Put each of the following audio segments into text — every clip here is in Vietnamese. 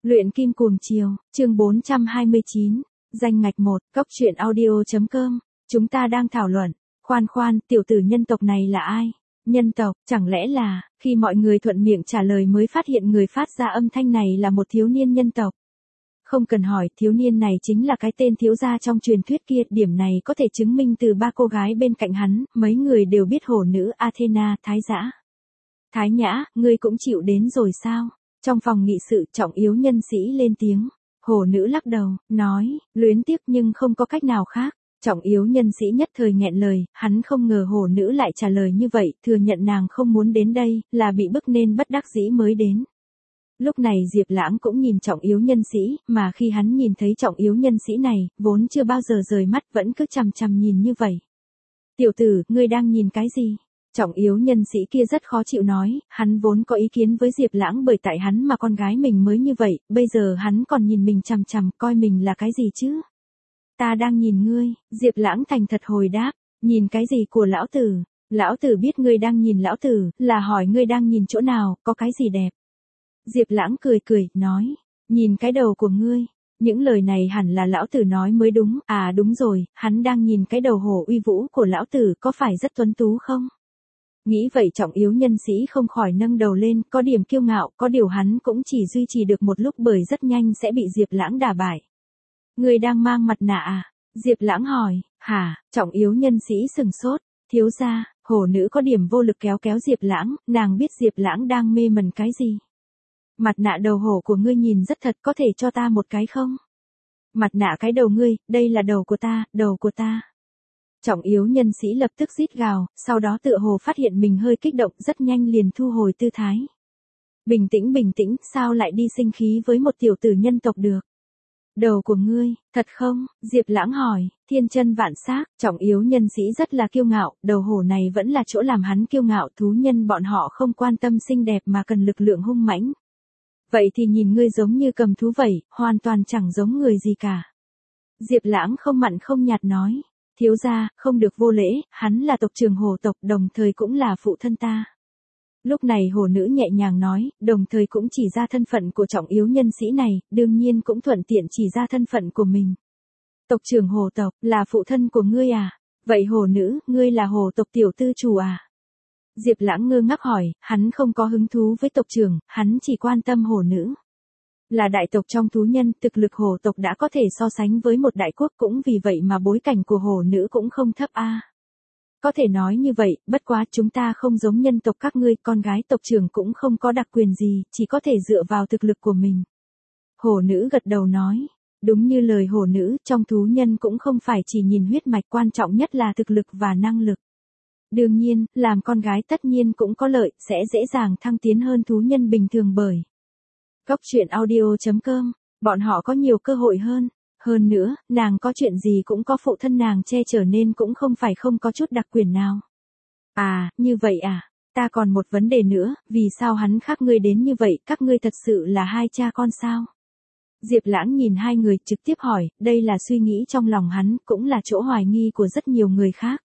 Luyện kim cuồng chiều, chương 429, danh ngạch 1, cốc truyện audio.com, chúng ta đang thảo luận, khoan, tiểu tử nhân tộc này là ai? Nhân tộc, chẳng lẽ là, khi mọi người thuận miệng trả lời mới phát hiện người phát ra âm thanh này là một thiếu niên nhân tộc. Không cần hỏi, thiếu niên này chính là cái tên thiếu gia trong truyền thuyết kia, điểm này có thể chứng minh từ ba cô gái bên cạnh hắn, mấy người đều biết hổ nữ Athena, Thái Dã. Thái Nhã, ngươi cũng chịu đến rồi sao? Trong phòng nghị sự, trọng yếu nhân sĩ lên tiếng. Hổ nữ lắc đầu, nói, luyến tiếc nhưng không có cách nào khác. Trọng yếu nhân sĩ nhất thời nghẹn lời, hắn không ngờ hổ nữ lại trả lời như vậy, thừa nhận nàng không muốn đến đây, là bị bức nên bất đắc dĩ mới đến. Lúc này Diệp Lãng cũng nhìn trọng yếu nhân sĩ, mà khi hắn nhìn thấy trọng yếu nhân sĩ này, vốn chưa bao giờ rời mắt vẫn cứ chằm chằm nhìn như vậy. Tiểu tử, ngươi đang nhìn cái gì? Trọng yếu nhân sĩ kia rất khó chịu nói, hắn vốn có ý kiến với Diệp Lãng bởi tại hắn mà con gái mình mới như vậy, bây giờ hắn còn nhìn mình chằm chằm, coi mình là cái gì chứ? Ta đang nhìn ngươi, Diệp Lãng thành thật hồi đáp, nhìn cái gì của lão tử? Lão tử biết ngươi đang nhìn lão tử, là hỏi ngươi đang nhìn chỗ nào, có cái gì đẹp? Diệp Lãng cười, nói, nhìn cái đầu của ngươi. Những lời này hẳn là lão tử nói mới đúng, à đúng rồi, hắn đang nhìn cái đầu hổ uy vũ của lão tử có phải rất tuấn tú không? Nghĩ vậy trọng yếu nhân sĩ không khỏi nâng đầu lên, có điểm kiêu ngạo, có điều hắn cũng chỉ duy trì được một lúc bởi rất nhanh sẽ bị Diệp Lãng đả bại. Ngươi đang mang mặt nạ à? Diệp Lãng hỏi, hả? Trọng yếu nhân sĩ sừng sốt, thiếu gia, hổ nữ có điểm vô lực kéo Diệp Lãng, nàng biết Diệp Lãng đang mê mẩn cái gì. Mặt nạ đầu hổ của ngươi nhìn rất thật, có thể cho ta một cái không? Mặt nạ cái đầu ngươi, đây là đầu của ta. Trọng yếu nhân sĩ lập tức rít gào, sau đó tựa hồ phát hiện mình hơi kích động rất nhanh liền thu hồi tư thái. Bình tĩnh, sao lại đi sinh khí với một tiểu tử nhân tộc được? Đầu của ngươi, thật không? Diệp Lãng hỏi, thiên chân vạn xác, trọng yếu nhân sĩ rất là kiêu ngạo, đầu hổ này vẫn là chỗ làm hắn kiêu ngạo, thú nhân bọn họ không quan tâm xinh đẹp mà cần lực lượng hung mãnh. Vậy thì nhìn ngươi giống như cầm thú vậy, hoàn toàn chẳng giống người gì cả. Diệp Lãng không mặn không nhạt nói, thiếu gia, không được vô lễ, hắn là tộc trưởng hổ tộc, đồng thời cũng là phụ thân ta. Lúc này hổ nữ nhẹ nhàng nói, đồng thời cũng chỉ ra thân phận của trọng yếu nhân sĩ này, đương nhiên cũng thuận tiện chỉ ra thân phận của mình. Tộc trưởng hổ tộc, là phụ thân của ngươi à? Vậy hổ nữ, ngươi là hổ tộc tiểu tư chủ à? Diệp Lãng ngơ ngác hỏi, hắn không có hứng thú với tộc trưởng, hắn chỉ quan tâm hổ nữ. Là đại tộc trong thú nhân, thực lực hổ tộc đã có thể so sánh với một đại quốc, cũng vì vậy mà bối cảnh của hổ nữ cũng không thấp a. Có thể nói như vậy, bất quá chúng ta không giống nhân tộc các ngươi, con gái tộc trưởng cũng không có đặc quyền gì, chỉ có thể dựa vào thực lực của mình. Hổ nữ gật đầu nói, đúng như lời hổ nữ, trong thú nhân cũng không phải chỉ nhìn huyết mạch, quan trọng nhất là thực lực và năng lực. Đương nhiên, làm con gái tất nhiên cũng có lợi, sẽ dễ dàng thăng tiến hơn thú nhân bình thường bởi cốc truyện audio.com, bọn họ có nhiều cơ hội hơn. Hơn nữa, nàng có chuyện gì cũng có phụ thân nàng che chở nên cũng không phải không có chút đặc quyền nào. À, như vậy à, ta còn một vấn đề nữa, vì sao hắn khác ngươi đến như vậy, các ngươi thật sự là hai cha con sao? Diệp Lãng nhìn hai người trực tiếp hỏi, đây là suy nghĩ trong lòng hắn, cũng là chỗ hoài nghi của rất nhiều người khác.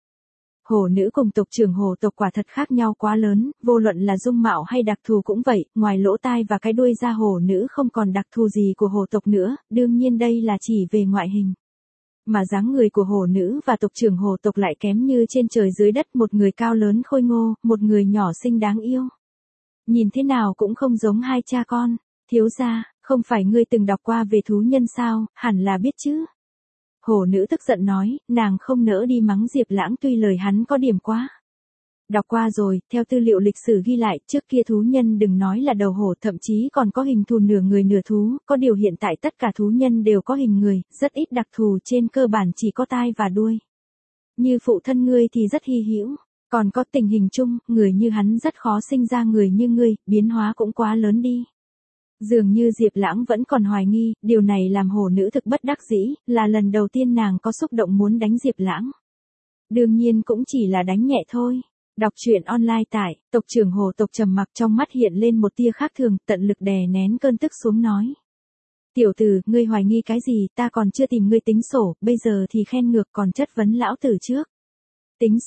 Hổ nữ cùng tộc trưởng hổ tộc quả thật khác nhau quá lớn, vô luận là dung mạo hay đặc thù cũng vậy, ngoài lỗ tai và cái đuôi ra hổ nữ không còn đặc thù gì của hổ tộc nữa, đương nhiên đây là chỉ về ngoại hình. Mà dáng người của hổ nữ và tộc trưởng hổ tộc lại kém như trên trời dưới đất, một người cao lớn khôi ngô, một người nhỏ xinh đáng yêu. Nhìn thế nào cũng không giống hai cha con, thiếu gia, không phải ngươi từng đọc qua về thú nhân sao, hẳn là biết chứ. Hổ nữ tức giận nói, nàng không nỡ đi mắng Diệp Lãng tuy lời hắn có điểm quá. Đọc qua rồi, theo tư liệu lịch sử ghi lại, trước kia thú nhân đừng nói là đầu hổ, thậm chí còn có hình thù nửa người nửa thú, có điều hiện tại tất cả thú nhân đều có hình người, rất ít đặc thù, trên cơ bản chỉ có tai và đuôi. Như phụ thân ngươi thì rất hy hữu, còn có tình hình chung, người như hắn rất khó sinh ra người như ngươi, biến hóa cũng quá lớn đi. Dường như Diệp Lãng vẫn còn hoài nghi, điều này làm hổ nữ thực bất đắc dĩ, là lần đầu tiên nàng có xúc động muốn đánh Diệp Lãng. Đương nhiên cũng chỉ là đánh nhẹ thôi. Đọc truyện online tại, tộc trưởng hổ tộc trầm mặc, trong mắt hiện lên một tia khác thường, tận lực đè nén cơn tức xuống nói. Tiểu tử, ngươi hoài nghi cái gì, ta còn chưa tìm ngươi tính sổ, bây giờ thì khen ngược còn chất vấn lão tử trước. Tính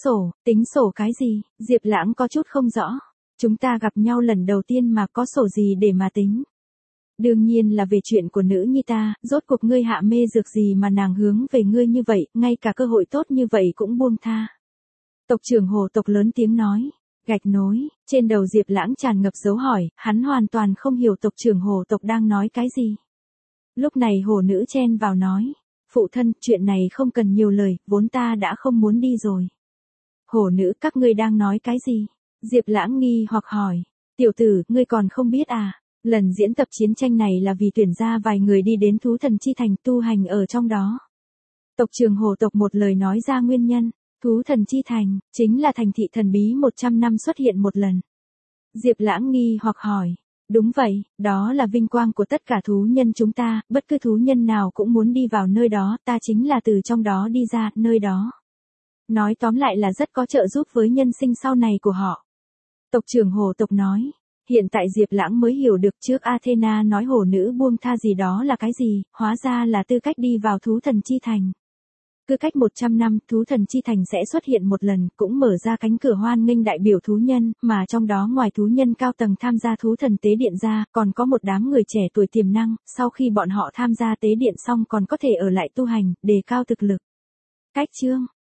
sổ cái gì, Diệp Lãng có chút không rõ. Chúng ta gặp nhau lần đầu tiên mà có sổ gì để mà tính. Đương nhiên là về chuyện của nữ nhi ta, rốt cuộc ngươi hạ mê dược gì mà nàng hướng về ngươi như vậy, ngay cả cơ hội tốt như vậy cũng buông tha. Tộc trưởng Hồ tộc lớn tiếng nói. Gạch nối, trên đầu Diệp Lãng tràn ngập dấu hỏi, hắn hoàn toàn không hiểu tộc trưởng Hồ tộc đang nói cái gì. Lúc này Hồ nữ chen vào nói. Phụ thân, chuyện này không cần nhiều lời, vốn ta đã không muốn đi rồi. Hồ nữ, các ngươi đang nói cái gì? Diệp Lãng nghi hoặc hỏi. Tiểu tử, ngươi còn không biết à? Lần diễn tập chiến tranh này là vì tuyển ra vài người đi đến thú thần chi thành tu hành ở trong đó. Tộc trưởng Hồ tộc một lời nói ra nguyên nhân. Thú thần chi thành, chính là thành thị thần bí 100 năm xuất hiện một lần. Diệp Lãng nghi hoặc hỏi. Đúng vậy, đó là vinh quang của tất cả thú nhân chúng ta, bất cứ thú nhân nào cũng muốn đi vào nơi đó, ta chính là từ trong đó đi ra, nơi đó. Nói tóm lại là rất có trợ giúp với nhân sinh sau này của họ. Tộc trưởng Hồ tộc nói. Hiện tại Diệp Lãng mới hiểu được trước Athena nói hồ nữ buông tha gì đó là cái gì, hóa ra là tư cách đi vào thú thần chi thành. Cứ cách 100 năm, thú thần chi thành sẽ xuất hiện một lần, cũng mở ra cánh cửa hoan nghênh đại biểu thú nhân, mà trong đó ngoài thú nhân cao tầng tham gia thú thần tế điện ra, còn có một đám người trẻ tuổi tiềm năng, sau khi bọn họ tham gia tế điện xong còn có thể ở lại tu hành, đề cao thực lực. Cách chương